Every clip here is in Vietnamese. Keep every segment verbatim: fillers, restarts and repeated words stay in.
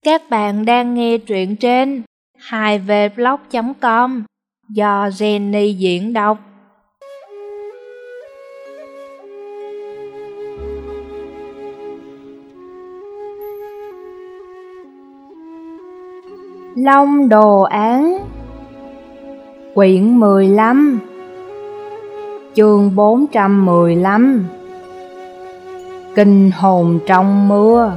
Các bạn đang nghe truyện trên hai v blog chấm com do Jenny diễn đọc. Long đồ án, quyển mười lăm, chương bốn trăm mười lăm. Kinh hồn trong mưa.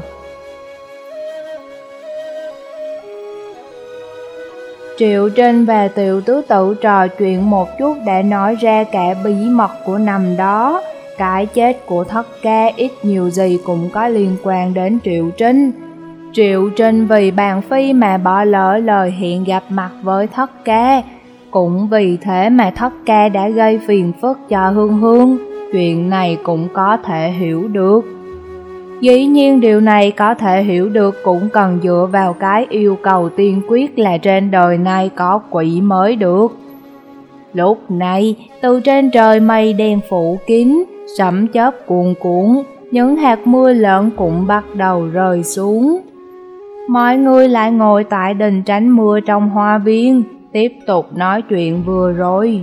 Triệu Trinh và Tiểu Tứ Tự trò chuyện một chút đã nói ra cả bí mật của năm đó. Cái chết của Thất Ca ít nhiều gì cũng có liên quan đến Triệu Trinh. Triệu Trinh vì bàn phi mà bỏ lỡ lời hẹn gặp mặt với Thất Ca. Cũng vì thế mà Thất Ca đã gây phiền phức cho Hương Hương. Chuyện này cũng có thể hiểu được. Dĩ nhiên điều này có thể hiểu được cũng cần dựa vào cái yêu cầu tiên quyết là trên đời này có quỷ mới được. Lúc này, từ trên trời mây đen phủ kín, sấm chớp cuồn cuộn, những hạt mưa lớn cũng bắt đầu rơi xuống. Mọi người lại ngồi tại đình tránh mưa trong hoa viên, tiếp tục nói chuyện vừa rồi.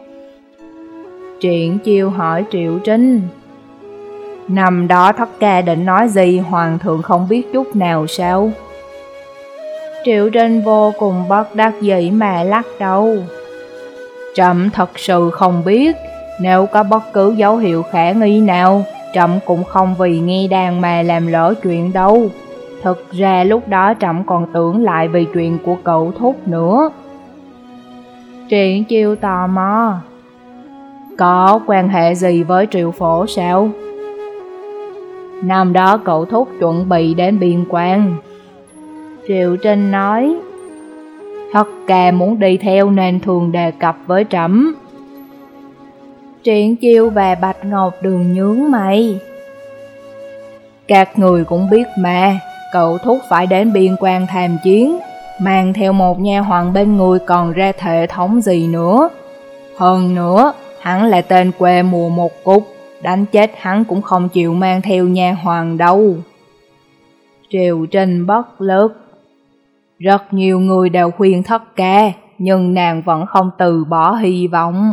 Triển Chiêu hỏi Triệu Trinh: năm đó Thất Ca định nói gì hoàng thượng không biết chút nào sao? Triệu Trinh vô cùng bất đắc dĩ mà lắc đầu. Trẫm thật sự không biết, nếu có bất cứ dấu hiệu khả nghi nào, trẫm cũng không vì nghe đàn mà làm lỡ chuyện đâu. Thực ra lúc đó trẫm còn tưởng lại vì chuyện của cậu Thúc nữa. Triển Chiêu tò mò: có quan hệ gì với Triệu Phổ sao? Năm đó cậu Thúc chuẩn bị đến biên quan. Triệu Trinh nói: Thất Ca muốn đi theo nên thường đề cập với trẫm. Triển Chiêu và Bạch Ngọc Đường nhướng mày. Các người cũng biết mà, cậu Thúc phải đến biên quan tham chiến, mang theo một nha hoàn bên người còn ra thể thống gì nữa. Hơn nữa, hắn là tên quê mùa một cục, đánh chết hắn cũng không chịu mang theo nha hoàn đâu. Triệu Trinh bất lực. Rất nhiều người đều khuyên Thất Ca, nhưng nàng vẫn không từ bỏ hy vọng.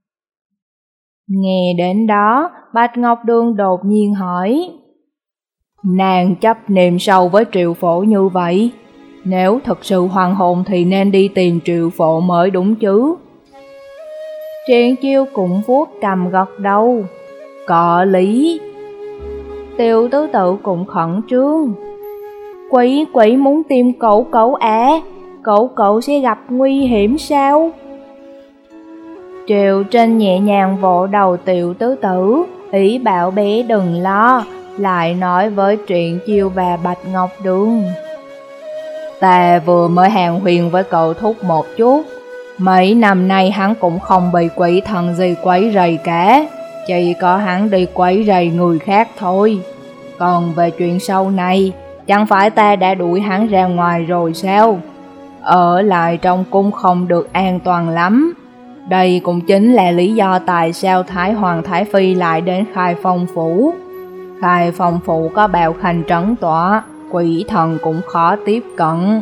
Nghe đến đó, Bạch Ngọc Đường đột nhiên hỏi: nàng chấp niệm sâu với Triệu Phổ như vậy, nếu thực sự hoàn hồn thì nên đi tìm Triệu Phổ mới đúng chứ? Triển Chiêu cũng vuốt cằm gật đầu: có lý. Tiểu Tứ Tự cũng khẩn trương: Quỷ quỷ muốn tìm cậu cậu à, cậu cậu sẽ gặp nguy hiểm sao? Triệu Trinh nhẹ nhàng vỗ đầu Tiểu Tứ Tự, ý bảo bé đừng lo, lại nói với Triển Chiêu và Bạch Ngọc Đường: ta vừa mới hàn huyền với cậu Thúc một chút, mấy năm nay hắn cũng không bị quỷ thần gì quấy rầy cả, chỉ có hắn đi quấy rầy người khác thôi. Còn về chuyện sau này, chẳng phải ta đã đuổi hắn ra ngoài rồi sao? Ở lại trong cung không được an toàn lắm. Đây cũng chính là lý do tại sao Thái Hoàng Thái Phi lại đến Khai Phong Phủ. Khai Phong Phủ có bào khanh trấn tọa, quỷ thần cũng khó tiếp cận.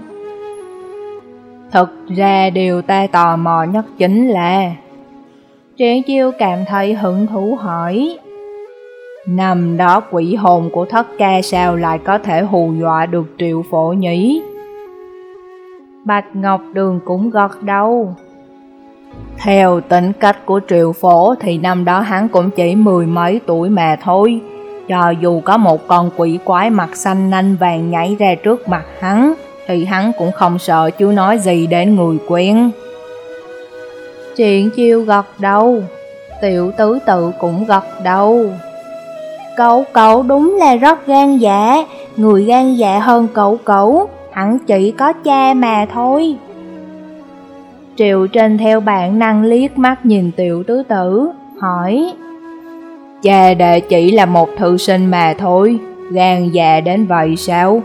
Thực ra điều ta tò mò nhất chính là... Triển Chiêu cảm thấy hứng thú hỏi: năm đó quỷ hồn của Thất Ca sao lại có thể hù dọa được Triệu Phổ nhỉ? Bạch Ngọc Đường cũng gật đầu. Theo tính cách của Triệu Phổ thì năm đó hắn cũng chỉ mười mấy tuổi mà thôi. Cho dù có một con quỷ quái mặt xanh nanh vàng nhảy ra trước mặt hắn, thì hắn cũng không sợ chứ nói gì đến người quen. Triển Chiêu gật đầu, Tiểu Tứ Tự cũng gật đầu. Cậu cậu đúng là rất gan dạ, người gan dạ hơn cậu cậu, hắn chỉ có cha mà thôi. Triệu Trinh theo bản năng liếc mắt nhìn Tiểu Tứ Tự, hỏi: cha đệ chỉ là một thư sinh mà thôi, gan dạ đến vậy sao?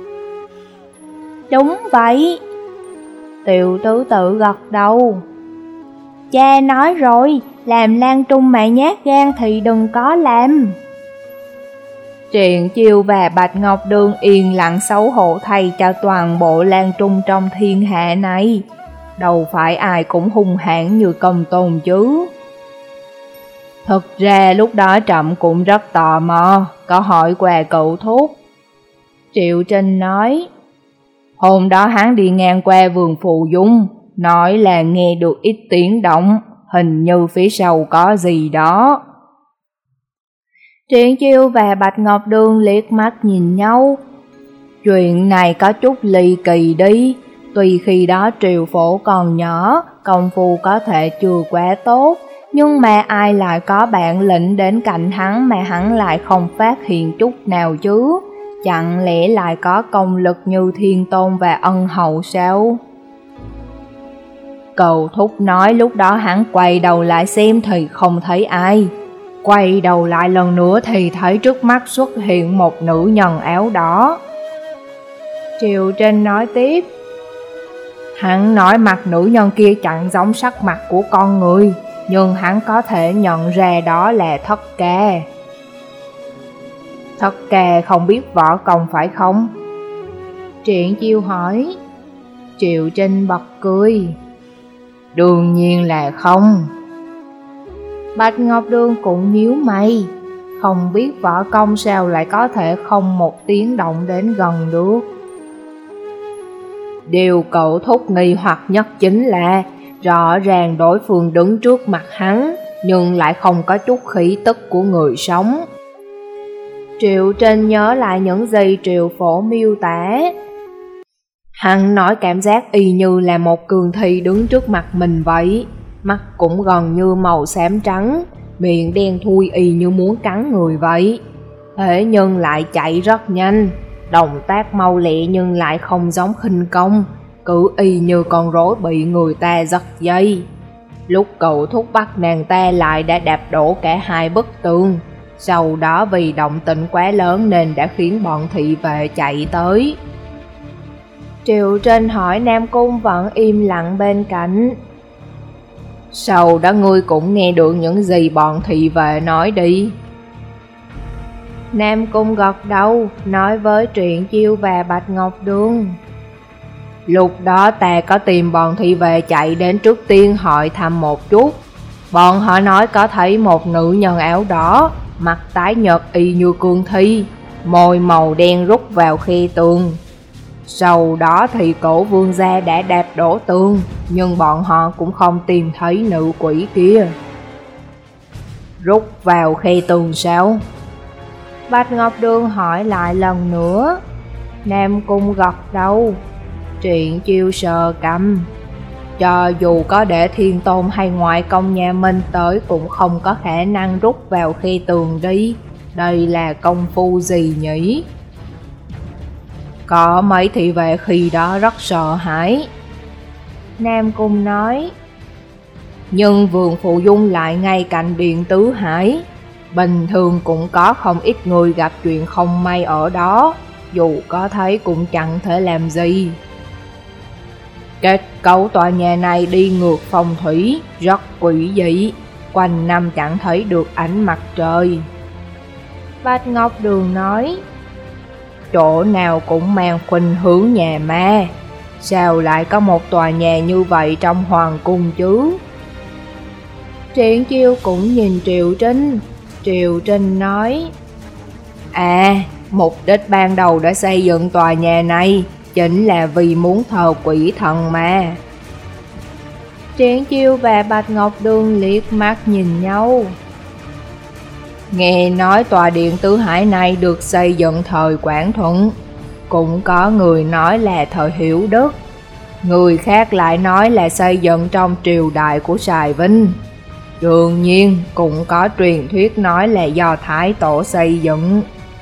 Đúng vậy. Tiểu Tứ Tự gật đầu. Cha nói rồi, làm lang trung mà nhát gan thì đừng có làm. Triện Chiêu và Bạch Ngọc Đường yên lặng xấu hổ thay cho toàn bộ Lan Trung trong thiên hạ này. Đâu phải ai cũng hung hãn như Công Tôn chứ. Thực ra lúc đó trẫm cũng rất tò mò, có hỏi qua cậu thúc. Triệu Trinh nói, hôm đó hắn đi ngang qua vườn Phù Dung, nói là nghe được ít tiếng động, hình như phía sau có gì đó. Triện Chiêu và Bạch Ngọc Đường liếc mắt nhìn nhau. Chuyện này có chút ly kỳ đi, tuy khi đó Triều Phổ còn nhỏ, công phu có thể chưa quá tốt, nhưng mà ai lại có bản lĩnh đến cạnh hắn mà hắn lại không phát hiện chút nào chứ? Chẳng lẽ lại có công lực như Thiên Tôn và Ân Hậu sao? Cậu thúc nói lúc đó hắn quay đầu lại xem thì không thấy ai. Quay đầu lại lần nữa thì thấy trước mắt xuất hiện một nữ nhân áo đỏ. Triệu Trinh nói tiếp, hắn nói mặt nữ nhân kia chẳng giống sắc mặt của con người, nhưng hắn có thể nhận ra đó là Thất Ca. Thất Ca không biết võ công phải không? Triện Chiêu hỏi. Triệu Trinh bật cười. Đương nhiên là không. Bạch Ngọc Đường cũng nhíu mày, không biết võ công sao lại có thể không một tiếng động đến gần được. Điều cậu thúc nghi hoặc nhất chính là rõ ràng đối phương đứng trước mặt hắn, nhưng lại không có chút khí tức của người sống. Triệu Trinh nhớ lại những gì Triệu Phổ miêu tả. Hắn nói cảm giác y như là một cường thi đứng trước mặt mình vậy, mắt cũng gần như màu xám trắng, miệng đen thui y như muốn cắn người vậy. Thế nhưng lại chạy rất nhanh, động tác mau lẹ nhưng lại không giống khinh công, cứ y như con rối bị người ta giật dây. Lúc cậu thúc bắt nàng ta lại đã đạp đổ cả hai bức tường, sau đó vì động tĩnh quá lớn nên đã khiến bọn thị vệ chạy tới. Triệu Trinh hỏi Nam Cung vẫn im lặng bên cạnh. Sau đó ngươi cũng nghe được những gì bọn thị vệ nói đi. Nam Cung gật đầu, nói với Triện Chiêu và Bạch Ngọc Đường. Lúc đó ta có tìm bọn thị vệ chạy đến trước tiên hỏi thăm một chút. Bọn họ nói có thấy một nữ nhân áo đỏ, mặt tái nhợt y như cương thi, môi màu đen rút vào khe tường. Sau đó thì cổ vương gia đã đạp đổ tường, nhưng bọn họ cũng không tìm thấy nữ quỷ kia. Rút vào khe tường sao? Bạch Ngọc Đường hỏi lại lần nữa. Nam Cung gật đầu. Triện Chiêu sờ cằm. Cho dù có để Thiên Tôn hay ngoại công nhà Minh tới cũng không có khả năng rút vào khe tường đi. Đây là công phu gì nhỉ? Có mấy thị vệ khi đó rất sợ hãi. Nam Cung nói. Nhưng vườn Phù Dung lại ngay cạnh Điện Tứ Hải, bình thường cũng có không ít người gặp chuyện không may ở đó, dù có thấy cũng chẳng thể làm gì. Kết cấu tòa nhà này đi ngược phong thủy, rất quỷ dị, quanh năm chẳng thấy được ánh mặt trời. Bạch Ngọc Đường nói. Chỗ nào cũng mang khuynh hướng nhà ma, sao lại có một tòa nhà như vậy trong hoàng cung chứ? Triện Chiêu cũng nhìn Triệu Trinh. Triệu Trinh nói. À, mục đích ban đầu đã xây dựng tòa nhà này chính là vì muốn thờ quỷ thần mà. Triện Chiêu và Bạch Ngọc Đường liếc mắt nhìn nhau. Nghe nói tòa Điện Tứ Hải này được xây dựng thời Quảng Thuận, cũng có người nói là thời Hiểu Đức, người khác lại nói là xây dựng trong triều đại của Sài Vinh. Đương nhiên cũng có truyền thuyết nói là do Thái Tổ xây dựng.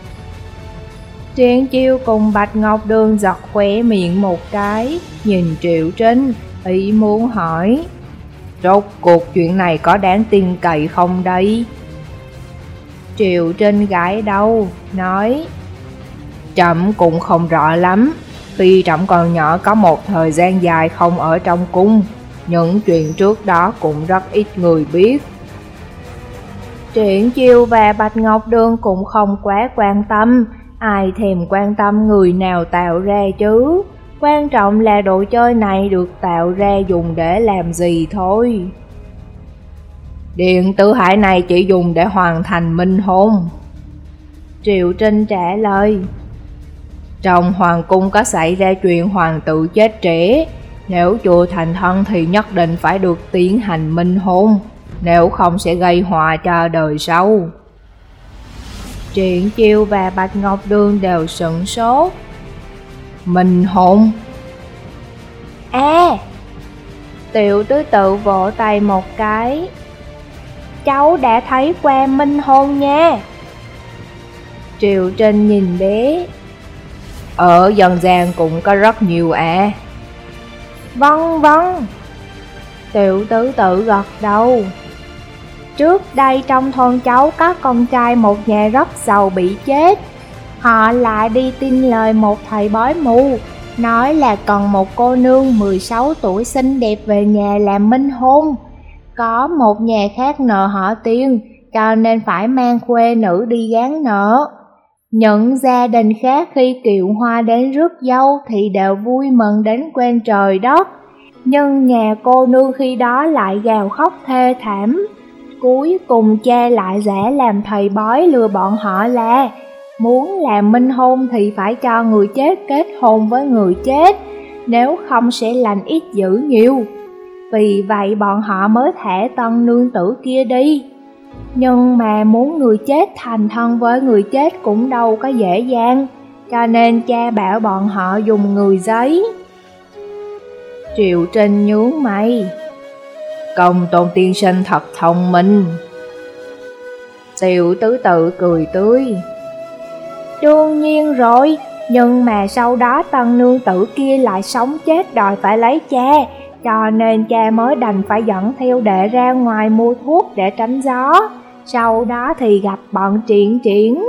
Triện Chiêu cùng Bạch Ngọc Đường giật khóe miệng một cái, nhìn Triệu Trinh, ý muốn hỏi. Rốt cuộc chuyện này có đáng tin cậy không đây? Triệu Trinh gãi đầu, nói. Trẫm cũng không rõ lắm, tuy trẫm còn nhỏ có một thời gian dài không ở trong cung, những chuyện trước đó cũng rất ít người biết. Triển Chiêu và Bạch Ngọc Đường cũng không quá quan tâm, ai thèm quan tâm người nào tạo ra chứ. Quan trọng là đồ chơi này được tạo ra dùng để làm gì thôi. Điện tử hải này chỉ dùng để hoàn thành minh hôn. Triệu Trinh trả lời. Trong hoàng cung có xảy ra chuyện hoàng tử chết trẻ, nếu chưa thành thân thì nhất định phải được tiến hành minh hôn, nếu không sẽ gây họa cho đời sau. Triển Chiêu và Bạch Ngọc Đường đều sửng sốt. Minh hôn? À! Tiểu tứ tự vỗ tay một cái. Cháu đã thấy qua minh hôn nha. Triệu Trinh nhìn bé. Ở dân gian cũng có rất nhiều à. Vâng vâng. Tiểu tứ tự gật đầu. Trước đây trong thôn cháu có con trai một nhà rất giàu bị chết. Họ lại đi tin lời một thầy bói mù, nói là còn một cô nương mười sáu tuổi xinh đẹp về nhà làm minh hôn. Có một nhà khác nợ họ tiền, cho nên phải mang khuê nữ đi gán nợ. Những gia đình khác khi kiệu hoa đến rước dâu thì đều vui mừng đến quên trời đất. Nhưng nhà cô nương khi đó lại gào khóc thê thảm. Cuối cùng cha lại giả làm thầy bói lừa bọn họ là muốn làm minh hôn thì phải cho người chết kết hôn với người chết, nếu không sẽ lành ít dữ nhiều. Vì vậy bọn họ mới thả tân nương tử kia đi. Nhưng mà muốn người chết thành thân với người chết cũng đâu có dễ dàng, cho nên cha bảo bọn họ dùng người giấy. Triệu Trinh nhướng mày. Công tôn tiên sinh thật thông minh. Tiểu tứ tự cười tươi. Đương nhiên rồi, nhưng mà sau đó tân nương tử kia lại sống chết đòi phải lấy cha, cho nên cha mới đành phải dẫn theo đệ ra ngoài mua thuốc để tránh gió. Sau đó thì gặp bọn Triển Triển.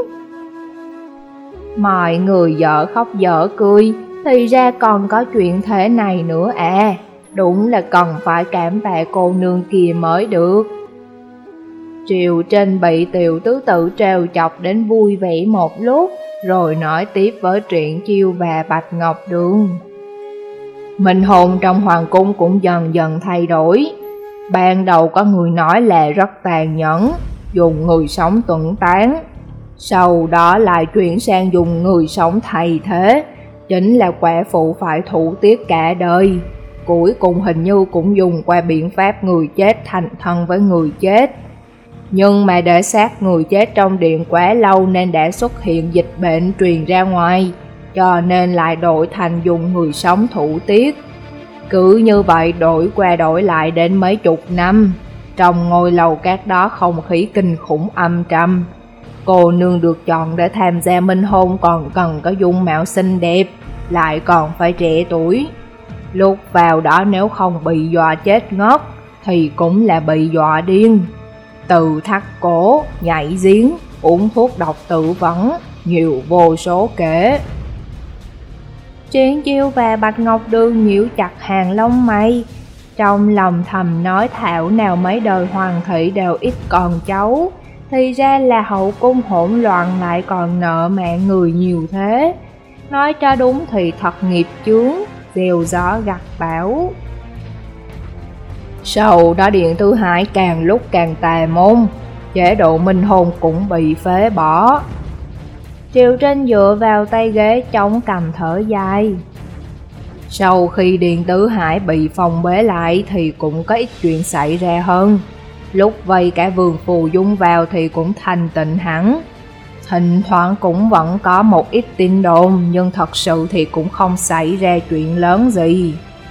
Mọi người dở khóc dở cười, thì ra còn có chuyện thế này nữa à. Đúng là cần phải cảm tạ cô nương kia mới được. Triệu Trinh bị tiểu tứ tự trêu chọc đến vui vẻ một lúc, rồi nói tiếp với Triển Chiêu và Bạch Ngọc Đường. Minh hôn trong hoàng cung cũng dần dần thay đổi. Ban đầu có người nói là rất tàn nhẫn, dùng người sống tuẫn tán. Sau đó lại chuyển sang dùng người sống thay thế, chính là quả phụ phải thủ tiết cả đời. Cuối cùng hình như cũng dùng qua biện pháp người chết thành thân với người chết. Nhưng mà để xác người chết trong điện quá lâu nên đã xuất hiện dịch bệnh truyền ra ngoài, cho nên lại đổi thành dùng người sống thủ tiết. Cứ như vậy đổi qua đổi lại đến mấy chục năm. Trong ngôi lầu cát đó không khí kinh khủng âm trầm. Cô nương được chọn để tham gia minh hôn còn cần có dung mạo xinh đẹp, lại còn phải trẻ tuổi. Lúc vào đó nếu không bị dọa chết ngất thì cũng là bị dọa điên. Từ thắt cổ, nhảy giếng, uống thuốc độc tự vẫn, nhiều vô số kể. Triển Chiêu và Bạch Ngọc Đường nhíu chặt hàng lông mày, trong lòng thầm nói thảo nào mấy đời hoàng thị đều ít con cháu, thì ra là hậu cung hỗn loạn lại còn nợ mạng người nhiều thế. Nói cho đúng thì thật nghiệp chướng, gieo gió gặt bão. Sau đó điện tứ hải càng lúc càng tà môn, chế độ minh hôn cũng bị phế bỏ. Triệu Trinh dựa vào tay ghế chống cằm thở dài. Sau khi điện tứ hải bị phong bế lại thì cũng có ít chuyện xảy ra hơn. Lúc vây cả vườn phù dung vào thì cũng thanh tịnh hẳn. Thỉnh thoảng cũng vẫn có một ít tin đồn, nhưng thật sự thì cũng không xảy ra chuyện lớn gì.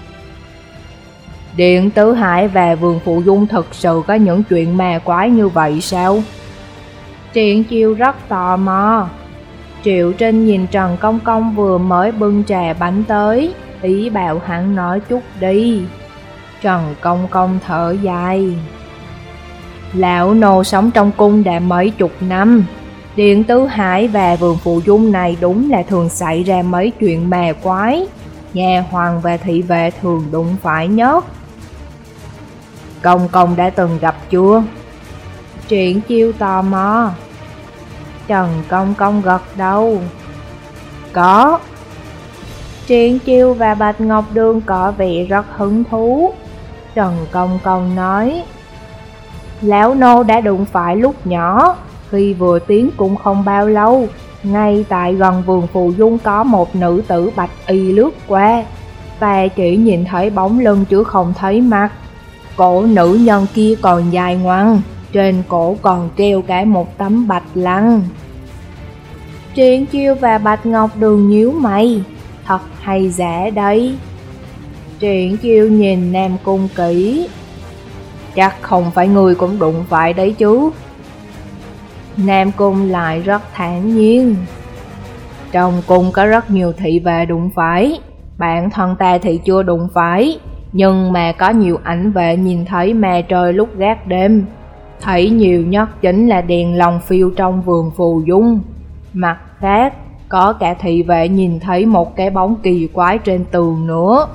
Điện tứ hải và vườn phụ dung thực sự có những chuyện ma quái như vậy sao? Triển Chiêu rất tò mò. Triệu Trinh nhìn Trần Công Công vừa mới bưng trà bánh tới, ý bảo hắn nói chút đi. Trần Công Công thở dài. Lão nô sống trong cung đã mấy chục năm. Điện tứ hải và vườn phụ dung này đúng là thường xảy ra mấy chuyện ma quái. Nhà hoàng và thị vệ thường đụng phải nhất. Công Công đã từng gặp chưa? Triển Chiêu tò mò. Trần Công Công gật đầu. Có. Triển Chiêu và Bạch Ngọc Đường có vẻ rất hứng thú. Trần Công Công nói, lão nô đã đụng phải lúc nhỏ, khi vừa tiến cũng không bao lâu, ngay tại gần vườn phù dung có một nữ tử bạch y lướt qua. Ta chỉ nhìn thấy bóng lưng chứ không thấy mặt. Cổ nữ nhân kia còn dài ngoằng, trên cổ còn treo cả một tấm bạch lăng. Triển Chiêu và Bạch Ngọc Đường nhíu mày, thật hay giả đây? Triển Chiêu nhìn Nam Cung kỹ. Chắc không phải người cũng đụng phải đấy chứ. Nam Cung lại rất thản nhiên. Trong cung có rất nhiều thị vệ đụng phải, bản thân ta thì chưa đụng phải, nhưng mà có nhiều ảnh vệ nhìn thấy ma trời lúc gác đêm. Thấy nhiều nhất chính là đèn lồng phiêu trong vườn phù dung. Mặt khác, có cả thị vệ nhìn thấy một cái bóng kỳ quái trên tường nữa.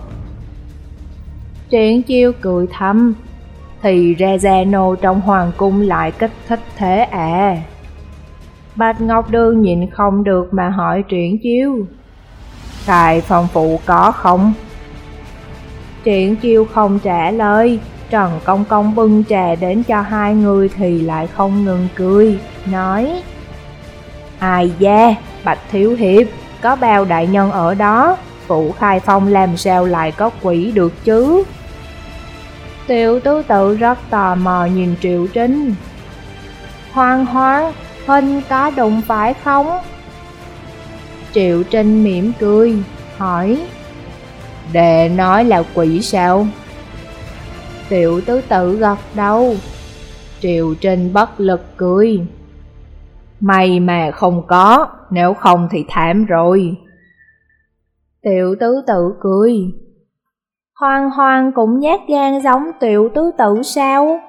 Triển Chiêu cười thầm, thì ra gia nô trong hoàng cung lại kích thích thế à? Bạch Ngọc Đường nhịn không được mà hỏi Triển Chiêu, Khai Phong Phụ có không? Triển Chiêu không trả lời. Trần Công Công bưng trà đến cho hai người thì lại không ngừng cười, nói, ai da, Bạch Thiếu Hiệp, có bao đại nhân ở đó, Phủ Khai Phong làm sao lại có quỷ được chứ? Tiểu tứ tự rất tò mò nhìn Triệu Trinh. Hoang Hoang, Huynh có đụng phải không? Triệu Trinh mỉm cười, hỏi, đệ nói là quỷ sao? Tiểu tứ tự gật đầu. Triệu Trinh bất lực cười. May mà không có, nếu không thì thảm rồi. Tiểu tứ tự cười. Hoang Hoang cũng nhát gan giống tiểu tứ tự sao?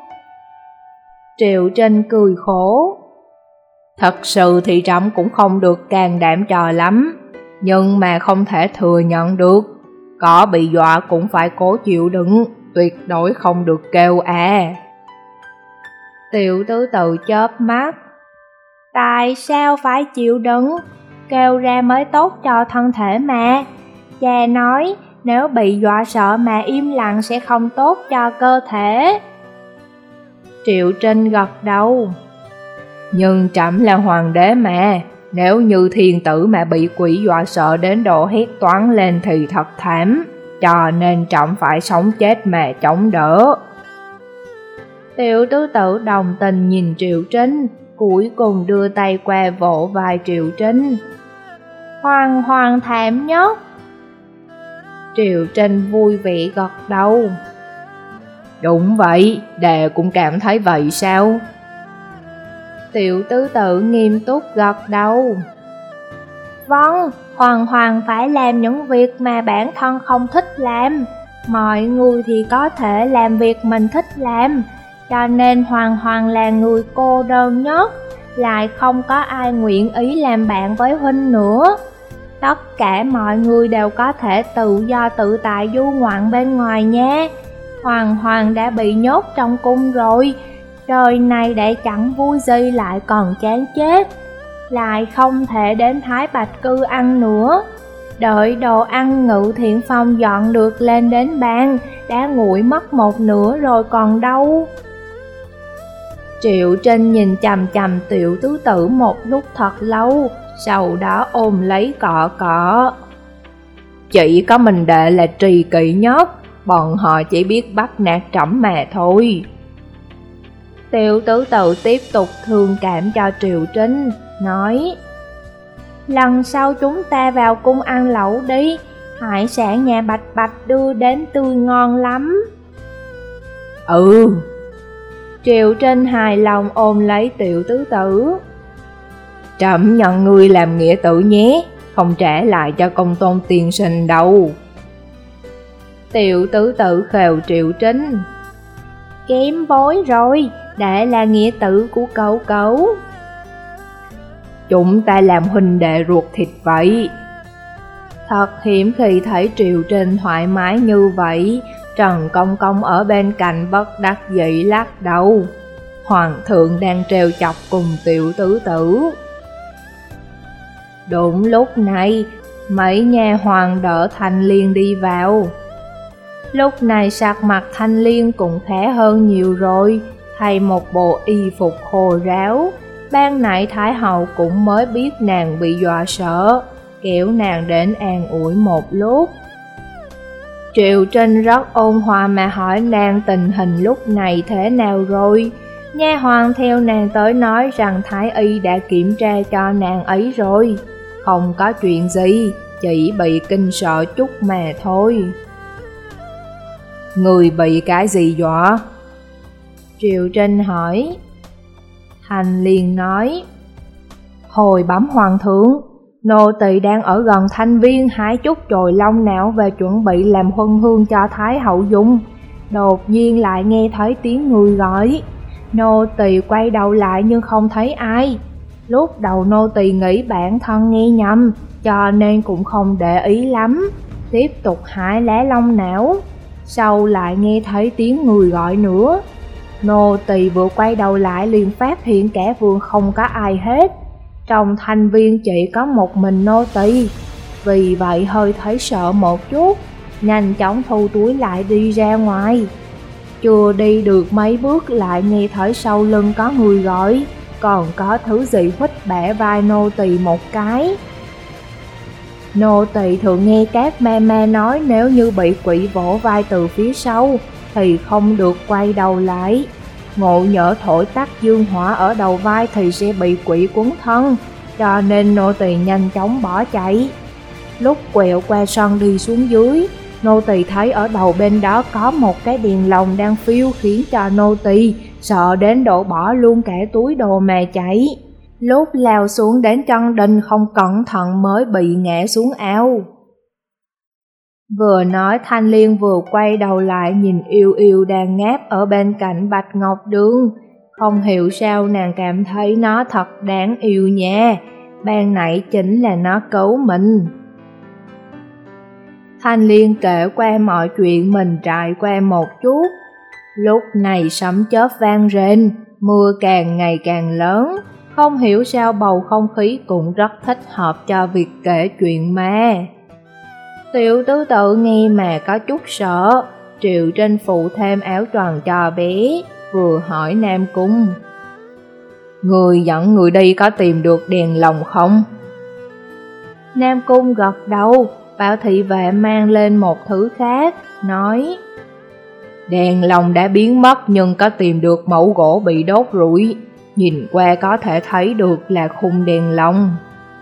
Triệu Trinh cười khổ. Thật sự thì trẫm cũng không được can đảm trò lắm, nhưng mà không thể thừa nhận được, có bị dọa cũng phải cố chịu đựng, tuyệt đối không được kêu à. Tiểu tứ tự chớp mắt. Tại sao phải chịu đựng? Kêu ra mới tốt cho thân thể mà. Cha nói nếu bị dọa sợ mà im lặng sẽ không tốt cho cơ thể. Triệu Trinh gật đầu. Nhưng trẫm là hoàng đế mà, nếu như thiên tử mà bị quỷ dọa sợ đến độ hét toáng lên thì thật thảm, cho nên trẫm phải sống chết mà chống đỡ. Tiểu tứ tự đồng tình nhìn Triệu Trinh, cuối cùng đưa tay qua vỗ vai Triệu Trinh. Hoàng hoàng thảm nhất. Triệu Trinh vui vẻ gật đầu. Đúng vậy, đệ cũng cảm thấy vậy sao? Tiểu tứ tự nghiêm túc gật đầu. Vâng, Hoàng Hoàng phải làm những việc mà bản thân không thích làm. Mọi người thì có thể làm việc mình thích làm, cho nên Hoàng Hoàng là người cô đơn nhất, lại không có ai nguyện ý làm bạn với huynh nữa. Tất cả mọi người đều có thể tự do tự tại du ngoạn bên ngoài nha. Hoàng Hoàng đã bị nhốt trong cung rồi, trời này đã chẳng vui gì lại còn chán chết. Lại không thể đến Thái Bạch Cư ăn nữa. Đợi đồ ăn Ngự Thiện Phong dọn được lên đến bàn, đã nguội mất một nửa rồi còn đâu. Triệu Trinh nhìn chằm chằm tiểu tứ tử một lúc thật lâu, sau đó ôm lấy cọ cọ. Chỉ có mình đệ là trì kỷ nhất, bọn họ chỉ biết bắt nạt trẫm mà thôi. Tiểu tứ tự tiếp tục thương cảm cho Triệu Trinh, nói, lần sau chúng ta vào cung ăn lẩu đi, hải sản nhà Bạch Bạch đưa đến tươi ngon lắm. Ừ. Triệu Trinh hài lòng ôm lấy tiểu tứ tử. Trẫm nhận ngươi làm nghĩa tử nhé, không trả lại cho công tôn tiên sinh đâu. Tiểu tứ tử khều Triệu Trinh. Kém bối rồi, đệ là nghĩa tử của cậu cậu. Chúng ta làm huynh đệ ruột thịt vậy. Thật hiếm khi thấy Triệu Trinh thoải mái như vậy. Trần Công Công ở bên cạnh bất đắc dĩ lắc đầu. Hoàng thượng đang trêu chọc cùng tiểu tứ tử. Đúng lúc này, mấy nha hoàn đỡ Thanh Liên đi vào. Lúc này sắc mặt Thanh Liên cũng khá hơn nhiều rồi, thay một bộ y phục khô ráo. Ban nãy Thái hậu cũng mới biết nàng bị dọa sợ, kéo nàng đến an ủi một lúc. Triệu Trinh rất ôn hòa mà hỏi nàng tình hình lúc này thế nào rồi. Nha hoàn theo nàng tới nói rằng Thái y đã kiểm tra cho nàng ấy rồi, không có chuyện gì, chỉ bị kinh sợ chút mà thôi. Người bị cái gì dọa? Triệu Trinh hỏi. Thanh Liên nói, hồi bẩm hoàng thượng, nô tỳ đang ở gần Thanh Viên hái chút chồi long não về chuẩn bị làm huân hương cho Thái hậu dùng. Đột nhiên lại nghe thấy tiếng người gọi. Nô tỳ quay đầu lại nhưng không thấy ai. Lúc đầu nô tỳ nghĩ bản thân nghe nhầm, cho nên cũng không để ý lắm, tiếp tục hái lá long não. Sau lại nghe thấy tiếng người gọi nữa. Nô tỳ vừa quay đầu lại liền phát hiện cả vườn không có ai hết. Trong Thanh Viên chỉ có một mình nô tỳ, vì vậy hơi thấy sợ một chút, nhanh chóng thu túi lại đi ra ngoài. Chưa đi được mấy bước lại nghe thấy sau lưng có người gọi, còn có thứ gì huých bẻ vai nô tỳ một cái. Nô tỳ thường nghe các ma ma nói nếu như bị quỷ vỗ vai từ phía sau thì không được quay đầu lại. Ngộ nhỡ thổi tắt dương hỏa ở đầu vai thì sẽ bị quỷ quấn thân, cho nên nô tỳ nhanh chóng bỏ chạy. Lúc quẹo qua sân đi xuống dưới, nô tỳ thấy ở đầu bên đó có một cái đèn lồng đang phiêu, khiến cho nô tỳ sợ đến độ bỏ luôn cả túi đồ mà chạy. Lúc lao xuống đến chân đình không cẩn thận mới bị ngã xuống ao. Vừa nói Thanh Liên vừa quay đầu lại nhìn Yêu Yêu đang ngáp ở bên cạnh Bạch Ngọc Đường. Không hiểu sao nàng cảm thấy nó thật đáng yêu nha, ban nãy chính là nó cứu mình. Thanh Liên kể qua mọi chuyện mình trải qua một chút. Lúc này sấm chớp vang rền, mưa càng ngày càng lớn. Không hiểu sao bầu không khí cũng rất thích hợp cho việc kể chuyện ma. Tiểu tứ tự nghe mà có chút sợ. Triệu Trinh phụ thêm áo choàng cho bé, vừa hỏi Nam Cung, người dẫn người đi có tìm được đèn lồng không? Nam Cung gật đầu, bảo thị vệ mang lên một thứ khác, nói, đèn lồng đã biến mất nhưng có tìm được mẫu gỗ bị đốt rụi, nhìn qua có thể thấy được là khung đèn lồng.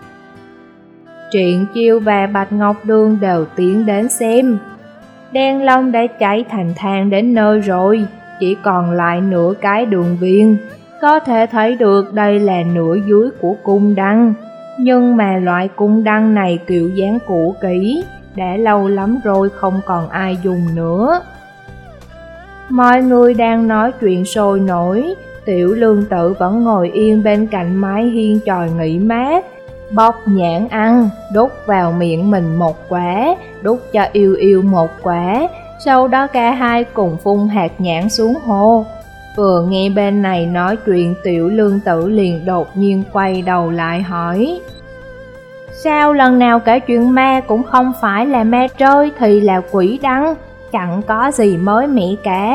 Triện Chiêu và Bạch Ngọc Đường đều tiến đến xem. Đèn lồng đã cháy thành than đến nơi rồi, chỉ còn lại nửa cái đường viền. Có thể thấy được đây là nửa dưới của cung đăng, nhưng mà loại cung đăng này kiểu dáng cũ kỹ, đã lâu lắm rồi không còn ai dùng nữa. Mọi người đang nói chuyện sôi nổi, Tiểu Lương Tử vẫn ngồi yên bên cạnh mái hiên chòi nghỉ mát, bóc nhãn ăn, đút vào miệng mình một quả, đút cho Yêu Yêu một quả, sau đó cả hai cùng phun hạt nhãn xuống hồ. Vừa nghe bên này nói chuyện, Tiểu Lương Tử liền đột nhiên quay đầu lại hỏi, sao lần nào kể chuyện ma cũng không phải là ma trơi thì là quỷ đăng, chẳng có gì mới mẻ cả.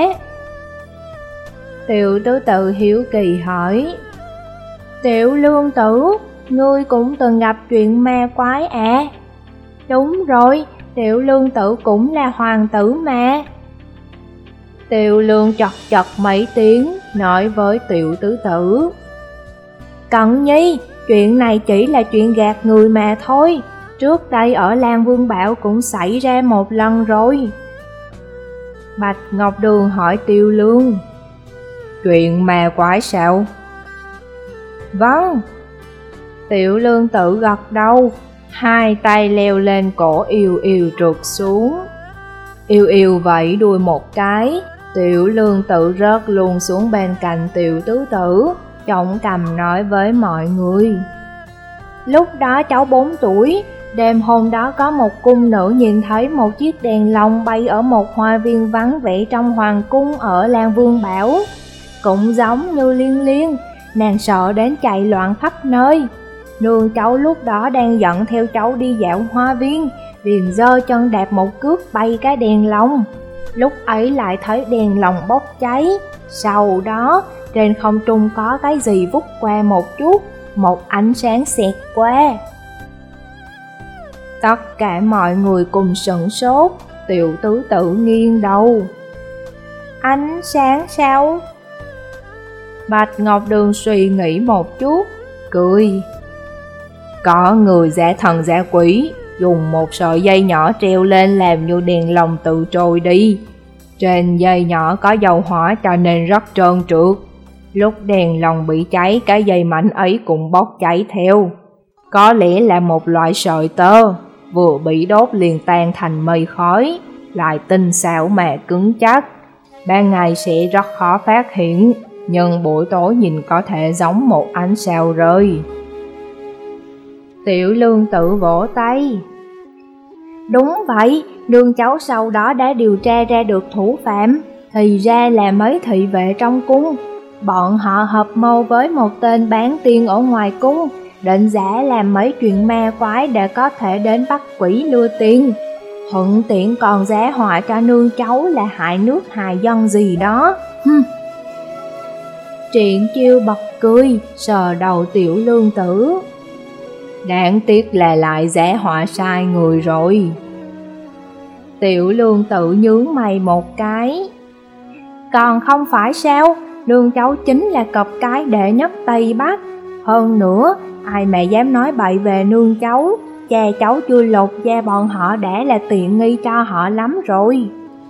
Tiểu Tứ Tự hiếu kỳ hỏi, Tiểu Lương Tử, ngươi cũng từng gặp chuyện ma quái à? Đúng rồi, Tiểu Lương Tử cũng là hoàng tử mà. Tiểu Lương chật chật mấy tiếng, nói với Tiểu Tứ Tử, Cẩn Nhi, chuyện này chỉ là chuyện gạt người mà thôi, trước đây ở Lan Vương Bảo cũng xảy ra một lần rồi. Bạch Ngọc Đường hỏi Tiểu Lương, chuyện ma quái sao? Vâng. Tiểu Lương Tử gật đầu, hai tay leo lên cổ Yêu Yêu trượt xuống. Yêu Yêu vẫy đuôi một cái, Tiểu Lương Tử rớt luôn xuống bên cạnh Tiểu Tứ Tử, trọng cầm nói với mọi người, lúc đó cháu bốn tuổi, đêm hôm đó có một cung nữ nhìn thấy một chiếc đèn lồng bay ở một hoa viên vắng vẻ trong hoàng cung ở Lan Vương Bảo. cũng giống như Liên Liên, nàng sợ đến chạy loạn khắp nơi. Nương cháu lúc đó đang giận theo cháu đi dạo hoa viên, liền giơ chân đạp một cước bay cái đèn lồng. Lúc ấy lại thấy đèn lồng bốc cháy, sau đó trên không trung có cái gì vút qua một chút, một ánh sáng xẹt qua. Tất cả mọi người cùng sửng sốt, Tiểu Tứ Tử nghiêng đầu. Ánh sáng sao? Bạch Ngọc Đường suy nghĩ một chút, cười. Có người giả thần giả quỷ, dùng một sợi dây nhỏ treo lên làm như đèn lồng tự trôi đi. Trên dây nhỏ có dầu hỏa cho nên rất trơn trượt. Lúc đèn lồng bị cháy, cái dây mảnh ấy cũng bốc cháy theo. Có lẽ là một loại sợi tơ, vừa bị đốt liền tan thành mây khói, lại tinh xảo mà cứng chắc. Ban ngày sẽ rất khó phát hiện, nhưng buổi tối nhìn có thể giống một ánh sao rơi. Tiểu Lương Tử vỗ tay. Đúng vậy, nương cháu sau đó đã điều tra ra được thủ phạm, thì ra là mấy thị vệ trong cung. Bọn họ hợp mưu với một tên bán tiên ở ngoài cung, định giả làm mấy chuyện ma quái để có thể đến bắt quỷ lừa tiền. Thuận tiện còn giá họa cho nương cháu là hại nước hại dân gì đó. Hừm. Triển Chiêu bật cười, sờ đầu Tiểu Lương Tử. Đáng tiếc là lại giả họa sai người rồi. Tiểu Lương Tử nhướng mày một cái. Còn không phải sao, nương cháu chính là cọp cái đệ nhất Tây Bắc. Hơn nữa, ai mà dám nói bậy về nương cháu, cha cháu chưa lột da bọn họ đã là tiện nghi cho họ lắm rồi.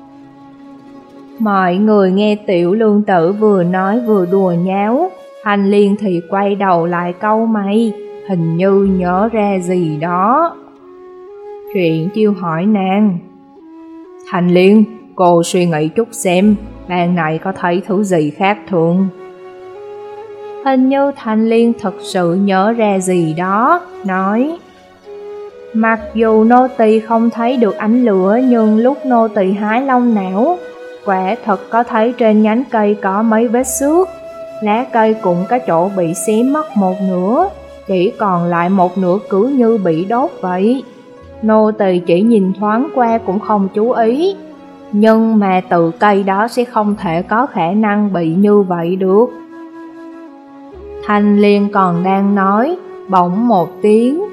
Mọi người nghe Tiểu Lương Tử vừa nói vừa đùa nháo, Thanh Liên thì quay đầu lại cau mày, hình như nhớ ra gì đó. Triển Chiêu hỏi nàng. Thanh Liên, cô suy nghĩ chút xem, ban này có thấy thứ gì khác thường? Hình như Thanh Liên thật sự nhớ ra gì đó, nói. Mặc dù nô tỳ không thấy được ánh lửa, nhưng lúc nô tỳ hái long não, quả thật có thấy trên nhánh cây có mấy vết xước. Lá cây cũng có chỗ bị xé mất một nửa, chỉ còn lại một nửa cứ như bị đốt vậy. Nô tỳ chỉ nhìn thoáng qua cũng không chú ý, nhưng mà từ cây đó sẽ không thể có khả năng bị như vậy được. Thanh Liên còn đang nói, bỗng một tiếng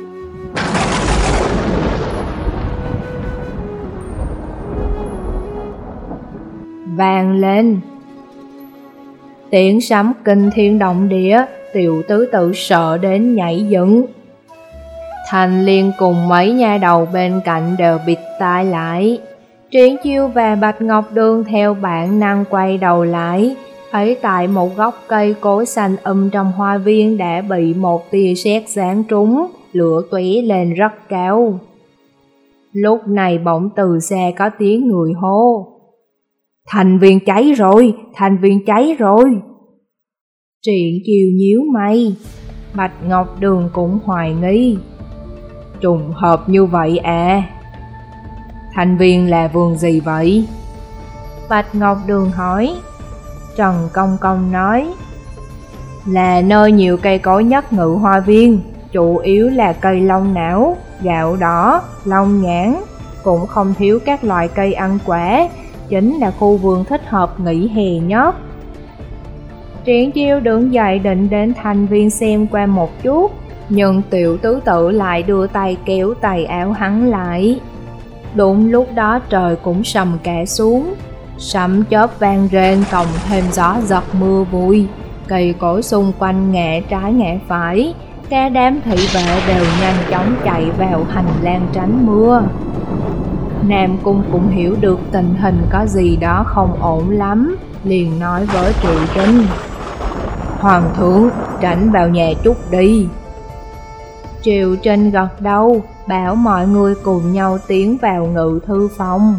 vang lên. Tiếng sấm kinh thiên động địa, Tiểu Tứ Tử sợ đến nhảy dựng. Thanh Liên cùng mấy nha đầu bên cạnh đều bịt tai lại. Triển Chiêu và Bạch Ngọc Đường theo bản năng quay đầu lại, thấy tại một gốc cây cối xanh um trong hoa viên đã bị một tia sét giáng trúng, lửa tóe lên rất cao. Lúc này bỗng từ xa có tiếng người hô. Thành viên cháy rồi, thành viên cháy rồi. Triển Chiêu nhíu mày, Bạch Ngọc Đường cũng hoài nghi. Trùng hợp như vậy à? Thành viên là vườn gì vậy? Bạch Ngọc Đường hỏi. Trần Công Công nói, là nơi nhiều cây cối nhất ngự hoa viên, chủ yếu là cây long não, gạo đỏ, long nhãn, cũng không thiếu các loại cây ăn quả, chính là khu vườn thích hợp nghỉ hè nhất. Triển Chiêu đứng dậy định đến thành viên xem qua một chút, nhưng Tiểu Tứ Tử lại đưa tay kéo tay áo hắn lại. Đúng lúc đó trời cũng sầm cả xuống, sấm chớp vang rền cộng thêm gió giật mưa vui, cây cối xung quanh ngã trái ngã phải, cả đám thị vệ đều nhanh chóng chạy vào hành lang tránh mưa. Nam Cung cũng hiểu được tình hình có gì đó không ổn lắm, liền nói với Triệu Trinh. Hoàng thượng, tránh vào nhà chút đi. Triệu Trinh gật đầu, bảo mọi người cùng nhau tiến vào ngự thư phòng.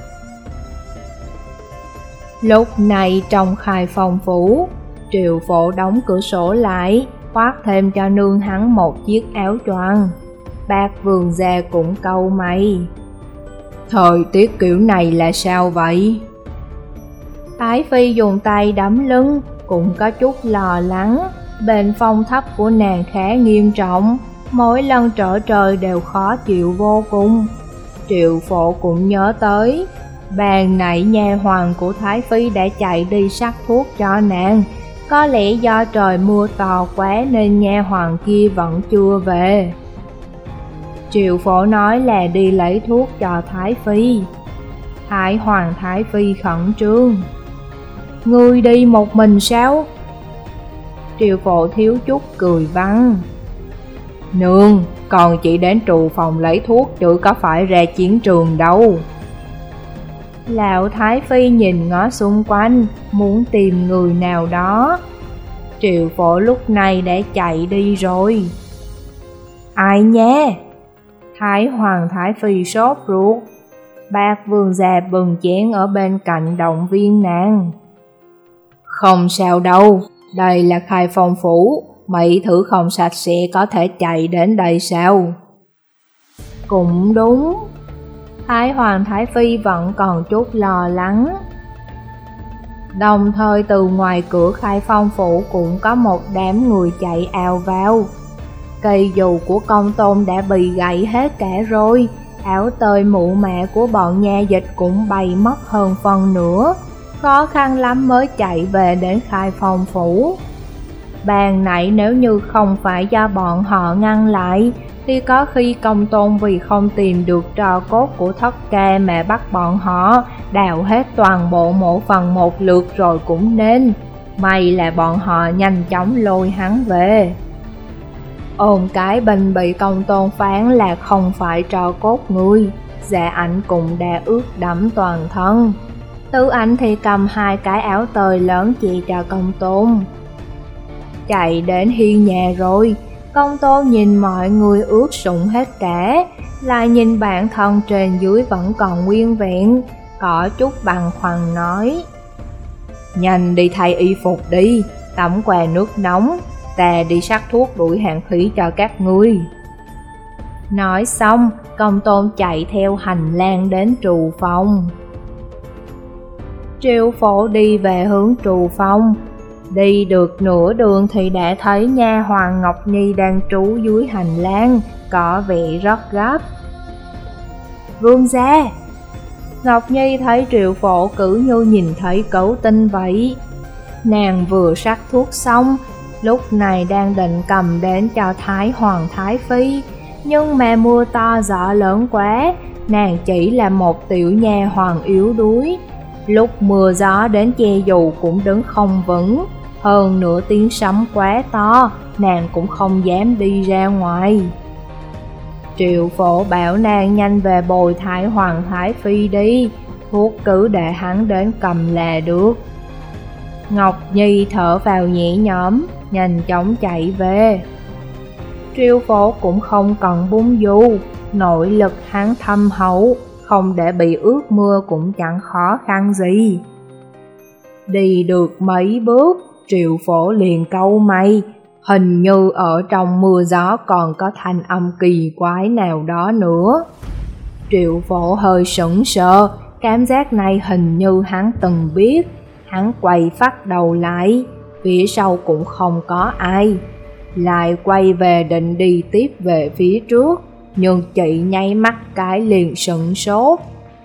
Lúc này trong Khai Phong phủ, Triệu Phổ đóng cửa sổ lại, khoác thêm cho nương hắn một chiếc áo choàng. Bác Vườn Gia cũng cau mày. Thời tiết kiểu này là sao vậy? Ái Phi dùng tay đấm lưng, cũng có chút lo lắng. Bệnh phong thấp của nàng khá nghiêm trọng, mỗi lần trở trời đều khó chịu vô cùng. Triệu Phổ cũng nhớ tới, ban nãy nha hoàn của Thái Phi đã chạy đi sắc thuốc cho nàng. Có lẽ do trời mưa to quá nên nha hoàn kia vẫn chưa về. Triệu Phổ nói là đi lấy thuốc cho Thái Phi. Thái Hoàng Thái Phi khẩn trương. Ngươi đi một mình sao? Triệu Phổ thiếu chút cười văng. Nương, còn chỉ đến trù phòng lấy thuốc chứ có phải ra chiến trường đâu. Lão Thái Phi nhìn ngó xung quanh, muốn tìm người nào đó. Triệu Phổ lúc này đã chạy đi rồi. Ai nha? Thái Hoàng Thái Phi sốt ruột. Bác vương gia bừng chén ở bên cạnh động viên nàng. Không sao đâu, đây là Khai Phong phủ, mỹ thử không sạch sẽ có thể chạy đến đây sao? Cũng đúng. Thái Hoàng Thái Phi vẫn còn chút lo lắng. Đồng thời từ ngoài cửa Khai Phong phủ cũng có một đám người chạy ào vào. Cây dù của Công Tôn đã bị gãy hết cả rồi, áo tơi mụ mẹ của bọn nha dịch cũng bay mất hơn phần nữa, khó khăn lắm mới chạy về đến Khai Phong phủ. Ban nãy nếu như không phải do bọn họ ngăn lại, thì có khi Công Tôn vì không tìm được tro cốt của thất ca mà bắt bọn họ đào hết toàn bộ mộ phần một lượt rồi cũng nên. May là bọn họ nhanh chóng lôi hắn về. Ôm cái bình bị Công Tôn phán là không phải tro cốt người, dạ ảnh cũng đã ướt đẫm toàn thân. Tứ ảnh thì cầm hai cái áo tơi lớn che cho Công Tôn. Chạy đến hiên nhà rồi, Công Tôn nhìn mọi người ướt sũng hết cả, lại nhìn bản thân trên dưới vẫn còn nguyên vẹn, có chút băn khoăn nói. Nhanh đi thay y phục đi, tắm qua nước nóng, ta đi sắc thuốc đuổi hàn khí cho các ngươi. Nói xong, Công Tôn chạy theo hành lang đến trù phòng. Triệu Phổ đi về hướng trù phòng. Đi được nửa đường thì đã thấy nha hoàn Ngọc Nhi đang trú dưới hành lang, có vẻ rất gấp. Vương gia! Ngọc Nhi thấy Triệu Phổ cứ như nhìn thấy cẩu tinh vậy. Nàng vừa sắc thuốc xong, lúc này đang định cầm đến cho Thái Hoàng Thái Phi, nhưng mà mưa to gió lớn quá, nàng chỉ là một tiểu nha hoàn yếu đuối. Lúc mưa gió đến che dù cũng đứng không vững, hơn nữa tiếng sấm quá to, nàng cũng không dám đi ra ngoài. Triệu Phổ bảo nàng nhanh về bồi Thái Hoàng Thái Phi đi, thuốc cứ để hắn đến cầm là được. Ngọc Nhi thở vào nhẹ nhõm, nhanh chóng chạy về. Triệu Phổ cũng không cần bung dù, nội lực hắn thâm hậu, không để bị ướt mưa cũng chẳng khó khăn gì. Đi được mấy bước, Triệu Phổ liền cau mày, hình như ở trong mưa gió còn có thanh âm kỳ quái nào đó nữa. Triệu Phổ hơi sững sờ, cảm giác này hình như hắn từng biết. Hắn quay phát đầu lại, phía sau cũng không có ai. Lại quay về định đi tiếp về phía trước, nhưng chị nháy mắt cái liền sững sốt.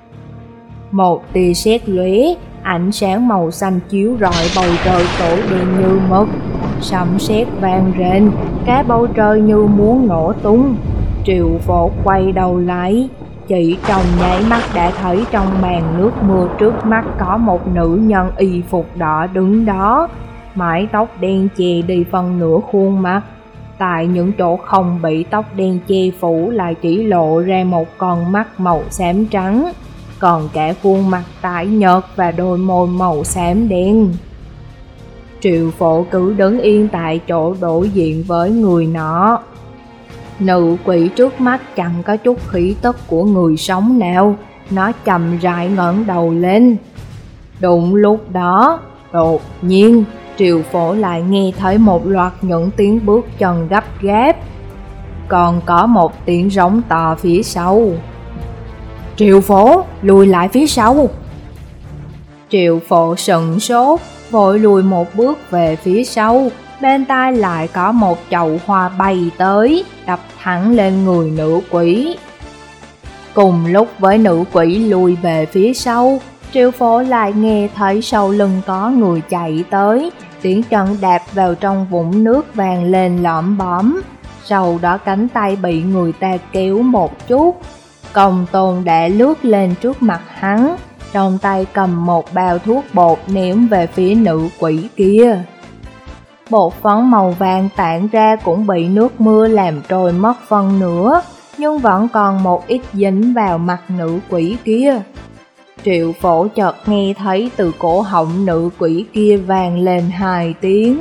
Một tia sét lóe, ánh sáng màu xanh chiếu rọi bầu trời tối đen như mực, sấm sét vang rền, cả bầu trời như muốn nổ tung. Triệu Phổ quay đầu lại, chỉ trong nháy mắt đã thấy trong màn nước mưa trước mắt có một nữ nhân y phục đỏ đứng đó, mái tóc đen che đi phần nửa khuôn mặt. Tại những chỗ không bị tóc đen che phủ lại chỉ lộ ra một con mắt màu xám trắng, còn cả khuôn mặt tái nhợt và đôi môi màu xám đen. Triệu Phổ cứ đứng yên tại chỗ đối diện với người nọ. Nữ quỷ trước mắt chẳng có chút khí tức của người sống nào, nó chậm rãi ngẩng đầu lên. Đúng lúc đó, đột nhiên, Triệu Phổ lại nghe thấy một loạt những tiếng bước chân gấp gáp, còn có một tiếng rống to phía sau. Triệu Phổ, lùi lại phía sau! Triệu Phổ sững sốt, vội lùi một bước về phía sau, bên tai lại có một chậu hoa bay tới, đập thẳng lên người nữ quỷ. Cùng lúc với nữ quỷ lùi về phía sau, Triệu Phổ lại nghe thấy sau lưng có người chạy tới, tiếng chân đạp vào trong vũng nước vang lên lõm bõm. Sau đó cánh tay bị người ta kéo một chút, Công Tôn đã lướt lên trước mặt hắn, trong tay cầm một bao thuốc bột ném về phía nữ quỷ kia. Bột phấn màu vàng tản ra cũng bị nước mưa làm trôi mất phân nửa, nhưng vẫn còn một ít dính vào mặt nữ quỷ kia. Triệu Phổ chợt nghe thấy từ cổ họng nữ quỷ kia vang lên hai tiếng.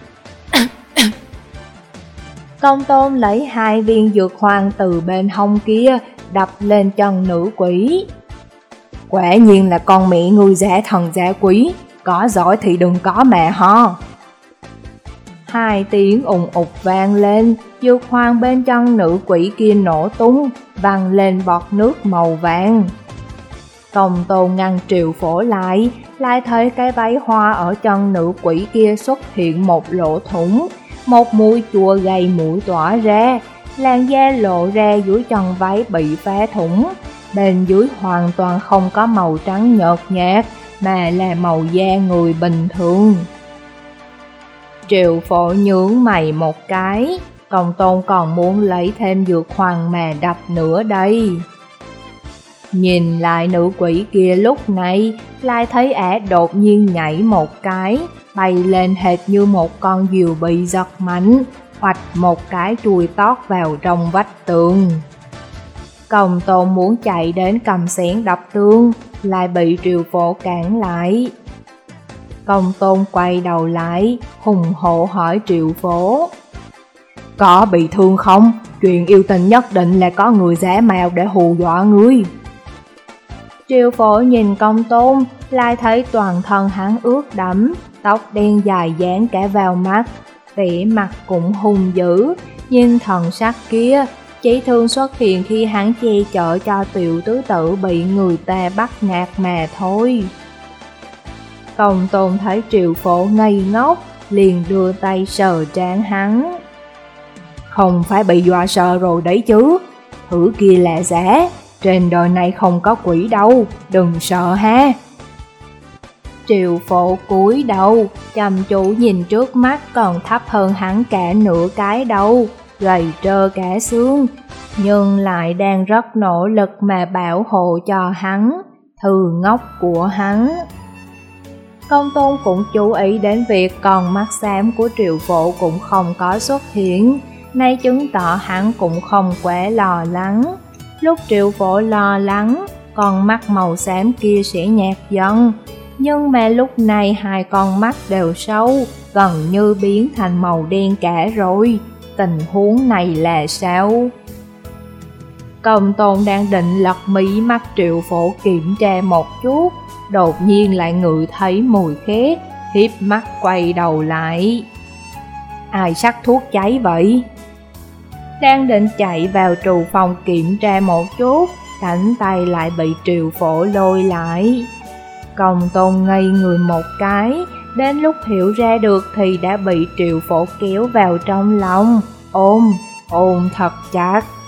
Công Tôn lấy hai viên dược hoàng từ bên hông kia đập lên chân nữ quỷ. Quả nhiên là con mẹ ngươi giả thần giả quỷ, có giỏi thì đừng có mà ho. Hai tiếng ùng ục vang lên, dược hoàng bên chân nữ quỷ kia nổ tung, văng lên bọt nước màu vàng. Công Tôn ngăn Triệu Phổ lại, lại thấy cái váy hoa ở chân nữ quỷ kia xuất hiện một lỗ thủng, một mùi chua gây mũi tỏa ra, làn da lộ ra dưới chân váy bị phá thủng, bên dưới hoàn toàn không có màu trắng nhợt nhạt, mà là màu da người bình thường. Triệu Phổ nhướng mày một cái, Công Tôn còn muốn lấy thêm dược hoàng mà đập nữa đây. Nhìn lại nữ quỷ kia lúc này, lại thấy ả đột nhiên nhảy một cái, bay lên hệt như một con diều bị giật mạnh, hoạch một cái chui tót vào trong vách tường. Công Tôn muốn chạy đến cầm xẻng đập tường, lại bị Triệu Phổ cản lại. Công Tôn quay đầu lại, hùng hổ hỏi Triệu Phổ: Có bị thương không? Chuyện yêu tình nhất định là có người giả mạo để hù dọa ngươi. Triệu Phổ nhìn Công Tôn, lại thấy toàn thân hắn ướt đẫm, tóc đen dài dán cả vào mắt, vẻ mặt cũng hung dữ, nhưng thần sắc kia chỉ thường xuất hiện khi hắn che chở cho tiểu tứ tử bị người ta bắt nạt mà thôi. Công Tôn thấy Triệu Phổ ngây ngốc, liền đưa tay sờ trán hắn. Không phải bị dọa sợ rồi đấy chứ, thử kia là giả, trên đời này không có quỷ đâu, đừng sợ ha. Triệu Phổ cúi đầu, chăm chú nhìn trước mắt còn thấp hơn hắn cả nửa cái đầu, gầy trơ cả xương, nhưng lại đang rất nỗ lực mà bảo hộ cho hắn, thư ngốc của hắn. Công Tôn cũng chú ý đến việc con mắt xám của Triệu Phổ cũng không có xuất hiện, nay chứng tỏ hắn cũng không quá lo lắng. Lúc Triệu Phổ lo lắng, con mắt màu xám kia sẽ nhạt dần, nhưng mà lúc này hai con mắt đều sâu, gần như biến thành màu đen cả rồi. Tình huống này là sao? Công Tôn đang định lật mí mắt Triệu Phổ kiểm tra một chút, đột nhiên lại ngửi thấy mùi khét, híp mắt quay đầu lại. Ai sắc thuốc cháy vậy? Đang định chạy vào trù phòng kiểm tra một chút, cánh tay lại bị Triệu Phổ lôi lại. Công Tôn ngây người một cái, đến lúc hiểu ra được thì đã bị Triệu Phổ kéo vào trong lòng, ôm, ôm thật chặt.